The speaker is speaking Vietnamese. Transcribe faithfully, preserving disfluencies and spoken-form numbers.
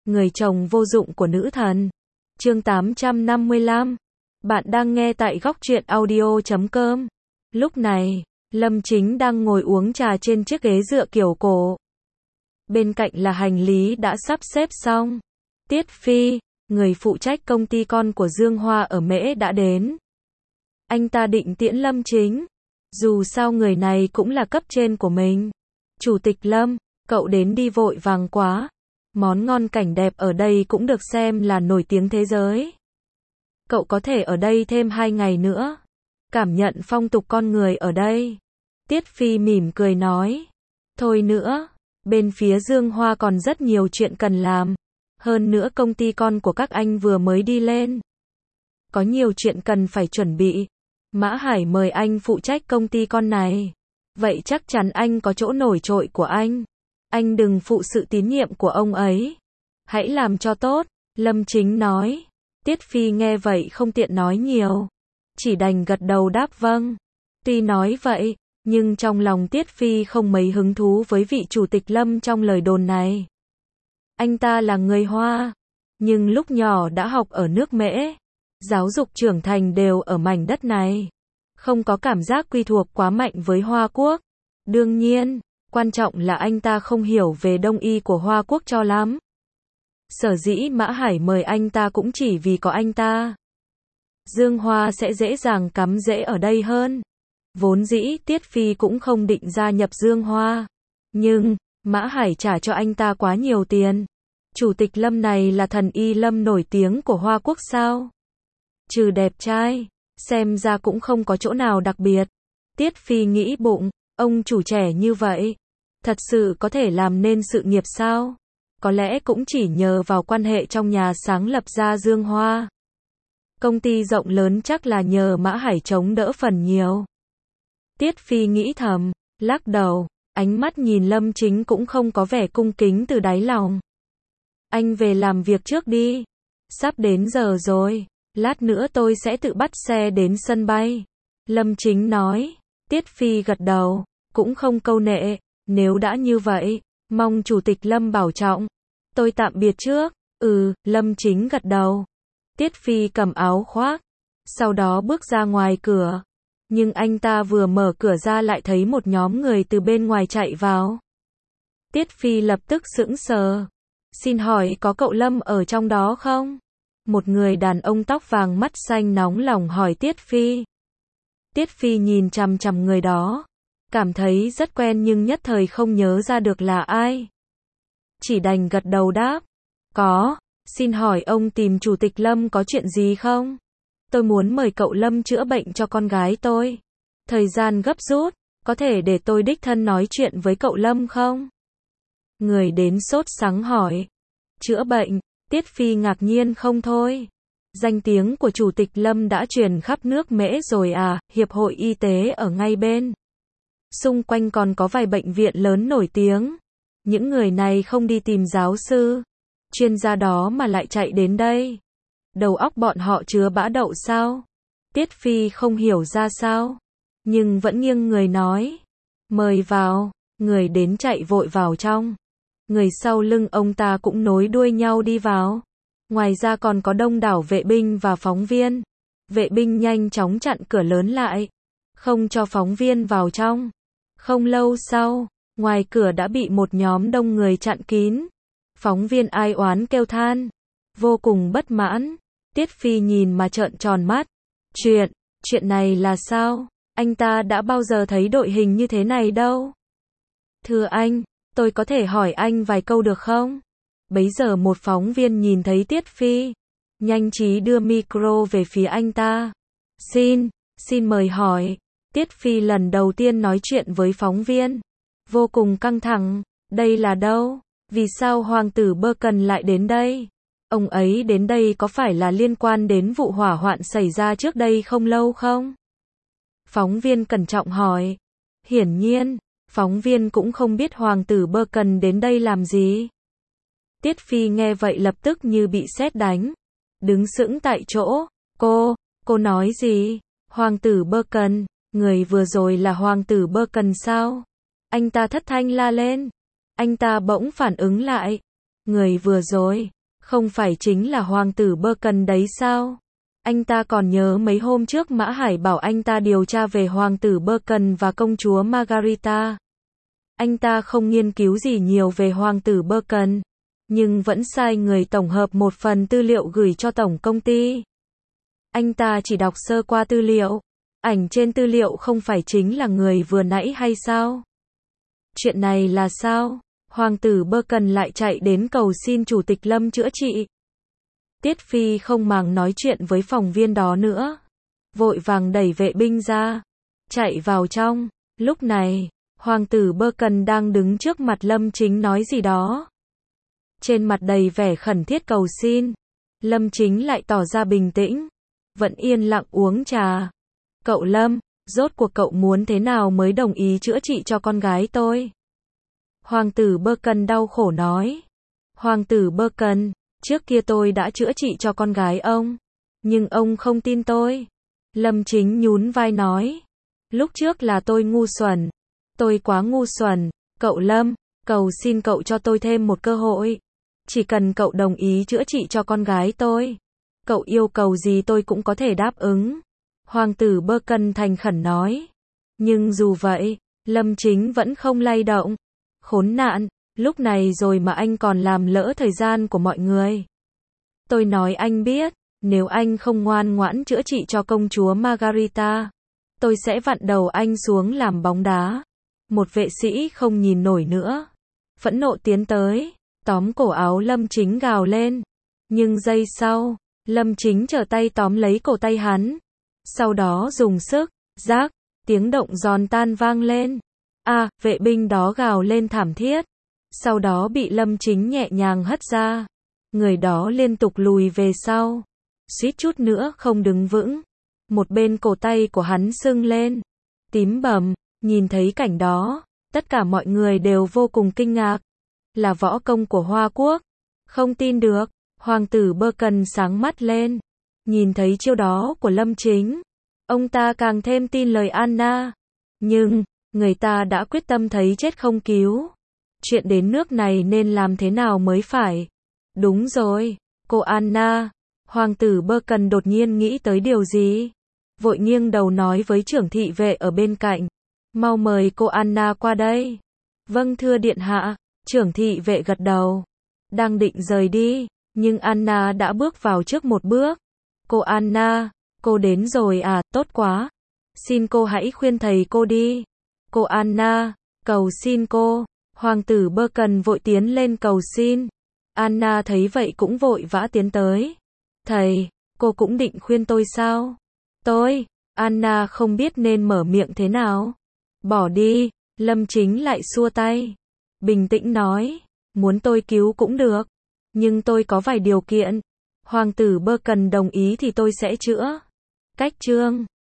người chồng vô dụng của nữ thần. Chương tám trăm năm mươi lăm. Bạn đang nghe tại góc truyện audio chấm com. Lúc này, Lâm Chính đang ngồi uống trà trên chiếc ghế dựa kiểu cổ. Bên cạnh là hành lý đã sắp xếp xong. Tiết Phi, người phụ trách công ty con của Dương Hoa ở Mễ đã đến. Anh ta định tiễn Lâm Chính. Dù sao người này cũng là cấp trên của mình. Chủ tịch Lâm, cậu đến đi vội vàng quá. Món ngon cảnh đẹp ở đây cũng được xem là nổi tiếng thế giới. Cậu có thể ở đây thêm hai ngày nữa. Cảm nhận phong tục con người ở đây. Tiết Phi mỉm cười nói. Thôi nữa, bên phía Dương Hoa còn rất nhiều chuyện cần làm. Hơn nữa công ty con của các anh vừa mới đi lên. Có nhiều chuyện cần phải chuẩn bị. Mã Hải mời anh phụ trách công ty con này. Vậy chắc chắn anh có chỗ nổi trội của anh. Anh đừng phụ sự tín nhiệm của ông ấy. Hãy làm cho tốt, Lâm Chính nói. Tiết Phi nghe vậy không tiện nói nhiều. Chỉ đành gật đầu đáp vâng. Tuy nói vậy, nhưng trong lòng Tiết Phi không mấy hứng thú với vị chủ tịch Lâm trong lời đồn này. Anh ta là người Hoa, nhưng lúc nhỏ đã học ở nước Mễ. Giáo dục trưởng thành đều ở mảnh đất này. Không có cảm giác quy thuộc quá mạnh với Hoa Quốc. Đương nhiên, quan trọng là anh ta không hiểu về đông y của Hoa Quốc cho lắm. Sở dĩ Mã Hải mời anh ta cũng chỉ vì có anh ta. Dương Hoa sẽ dễ dàng cắm rễ ở đây hơn. Vốn dĩ Tiết Phi cũng không định gia nhập Dương Hoa. Nhưng, Mã Hải trả cho anh ta quá nhiều tiền. Chủ tịch Lâm này là thần y Lâm nổi tiếng của Hoa Quốc sao? Trừ đẹp trai, xem ra cũng không có chỗ nào đặc biệt. Tiết Phi nghĩ bụng, ông chủ trẻ như vậy, thật sự có thể làm nên sự nghiệp sao? Có lẽ cũng chỉ nhờ vào quan hệ trong nhà sáng lập ra Dương Hoa. Công ty rộng lớn chắc là nhờ Mã Hải chống đỡ phần nhiều. Tiết Phi nghĩ thầm, lắc đầu, ánh mắt nhìn Lâm Chính cũng không có vẻ cung kính từ đáy lòng. Anh về làm việc trước đi. Sắp đến giờ rồi. Lát nữa tôi sẽ tự bắt xe đến sân bay. Lâm Chính nói. Tiết Phi gật đầu, cũng không câu nệ. Nếu đã như vậy, mong Chủ tịch Lâm bảo trọng. Tôi tạm biệt trước. Ừ, Lâm Chính gật đầu. Tiết Phi cầm áo khoác, sau đó bước ra ngoài cửa. Nhưng anh ta vừa mở cửa ra lại thấy một nhóm người từ bên ngoài chạy vào. Tiết Phi lập tức sững sờ. Xin hỏi có cậu Lâm ở trong đó không? Một người đàn ông tóc vàng mắt xanh nóng lòng hỏi Tiết Phi. Tiết Phi nhìn chằm chằm người đó. Cảm thấy rất quen nhưng nhất thời không nhớ ra được là ai. Chỉ đành gật đầu đáp. Có, xin hỏi ông tìm Chủ tịch Lâm có chuyện gì không? Tôi muốn mời cậu Lâm chữa bệnh cho con gái tôi. Thời gian gấp rút, có thể để tôi đích thân nói chuyện với cậu Lâm không? Người đến sốt sắng hỏi. Chữa bệnh, Tiết Phi ngạc nhiên không thôi. Danh tiếng của Chủ tịch Lâm đã truyền khắp nước Mễ rồi à, hiệp hội y tế ở ngay bên. Xung quanh còn có vài bệnh viện lớn nổi tiếng. Những người này không đi tìm giáo sư, chuyên gia đó mà lại chạy đến đây. Đầu óc bọn họ chứa bã đậu sao? Tiết Phi không hiểu ra sao, nhưng vẫn nghiêng người nói. Mời vào, người đến chạy vội vào trong. Người sau lưng ông ta cũng nối đuôi nhau đi vào. Ngoài ra còn có đông đảo vệ binh và phóng viên. Vệ binh nhanh chóng chặn cửa lớn lại, không cho phóng viên vào trong. Không lâu sau, ngoài cửa đã bị một nhóm đông người chặn kín. Phóng viên ai oán kêu than, vô cùng bất mãn. Tiết Phi nhìn mà trợn tròn mắt. Chuyện, chuyện này là sao? Anh ta đã bao giờ thấy đội hình như thế này đâu. Thưa anh, tôi có thể hỏi anh vài câu được không? Bấy giờ một phóng viên nhìn thấy Tiết Phi, nhanh trí đưa micro về phía anh ta. Xin, xin mời hỏi. Tiết Phi lần đầu tiên nói chuyện với phóng viên. Vô cùng căng thẳng, đây là đâu? Vì sao Hoàng tử Berken lại đến đây? Ông ấy đến đây có phải là liên quan đến vụ hỏa hoạn xảy ra trước đây không lâu không? Phóng viên cẩn trọng hỏi. Hiển nhiên, phóng viên cũng không biết Hoàng tử Berken đến đây làm gì. Tiết Phi nghe vậy lập tức như bị sét đánh. Đứng sững tại chỗ. Cô, cô nói gì? Hoàng tử Berken, người vừa rồi là Hoàng tử Berken sao? Anh ta thất thanh la lên. Anh ta bỗng phản ứng lại. Người vừa rồi, Không phải chính là hoàng tử Berken đấy sao? Anh ta còn nhớ mấy hôm trước Mã Hải bảo anh ta điều tra về hoàng tử Berken và công chúa Margarita. Anh ta không nghiên cứu gì nhiều về hoàng tử Berken, nhưng vẫn sai người tổng hợp một phần tư liệu gửi cho tổng công ty. Anh ta chỉ đọc sơ qua tư liệu. Ảnh trên tư liệu không phải chính là người vừa nãy hay sao? Chuyện này là sao? Hoàng tử Berken lại chạy đến cầu xin chủ tịch Lâm chữa trị. Tiết Phi không màng nói chuyện với phòng viên đó nữa. Vội vàng đẩy vệ binh ra. Chạy vào trong. Lúc này, hoàng tử Berken đang đứng trước mặt Lâm Chính nói gì đó. Trên mặt đầy vẻ khẩn thiết cầu xin. Lâm Chính lại tỏ ra bình tĩnh. Vẫn yên lặng uống trà. Cậu Lâm, rốt cuộc cậu muốn thế nào mới đồng ý chữa trị cho con gái tôi? Hoàng tử Berken đau khổ nói. Hoàng tử Berken, trước kia tôi đã chữa trị cho con gái ông. Nhưng ông không tin tôi. Lâm Chính nhún vai nói. Lúc trước là tôi ngu xuẩn. Tôi quá ngu xuẩn. Cậu Lâm, cầu xin cậu cho tôi thêm một cơ hội. Chỉ cần cậu đồng ý chữa trị cho con gái tôi. Cậu yêu cầu gì tôi cũng có thể đáp ứng. Hoàng tử Berken thành khẩn nói. Nhưng dù vậy, Lâm Chính vẫn không lay động. Khốn nạn, lúc này rồi mà anh còn làm lỡ thời gian của mọi người. Tôi nói anh biết, nếu anh không ngoan ngoãn chữa trị cho công chúa Margarita, tôi sẽ vặn đầu anh xuống làm bóng đá. Một vệ sĩ không nhìn nổi nữa. Phẫn nộ tiến tới, tóm cổ áo Lâm Chính gào lên. Nhưng giây sau, Lâm Chính trở tay tóm lấy cổ tay hắn. Sau đó dùng sức, rác, tiếng động giòn tan vang lên. À, vệ binh đó gào lên thảm thiết. Sau đó bị Lâm Chính nhẹ nhàng hất ra. Người đó liên tục lùi về sau. Suýt chút nữa không đứng vững. Một bên cổ tay của hắn sưng lên. Tím bầm, nhìn thấy cảnh đó. Tất cả mọi người đều vô cùng kinh ngạc. Là võ công của Hoa Quốc. Không tin được, hoàng tử Berken sáng mắt lên. Nhìn thấy chiêu đó của Lâm Chính. Ông ta càng thêm tin lời Anna. Nhưng, người ta đã quyết tâm thấy chết không cứu. Chuyện đến nước này nên làm thế nào mới phải? Đúng rồi, cô Anna. Hoàng tử Berken đột nhiên nghĩ tới điều gì? Vội nghiêng đầu nói với trưởng thị vệ ở bên cạnh. Mau mời cô Anna qua đây. Vâng thưa điện hạ. Trưởng thị vệ gật đầu. Đang định rời đi, nhưng Anna đã bước vào trước một bước. Cô Anna, cô đến rồi à, tốt quá. Xin cô hãy khuyên thầy cô đi. Cô Anna, cầu xin cô. Hoàng tử Berken vội tiến lên cầu xin. Anna thấy vậy cũng vội vã tiến tới. Thầy, cô cũng định khuyên tôi sao? Tôi, Anna không biết nên mở miệng thế nào. Bỏ đi, Lâm Chính lại xua tay. Bình tĩnh nói, muốn tôi cứu cũng được. Nhưng tôi có vài điều kiện. Hoàng tử Berken đồng ý thì tôi sẽ chữa. Cách chương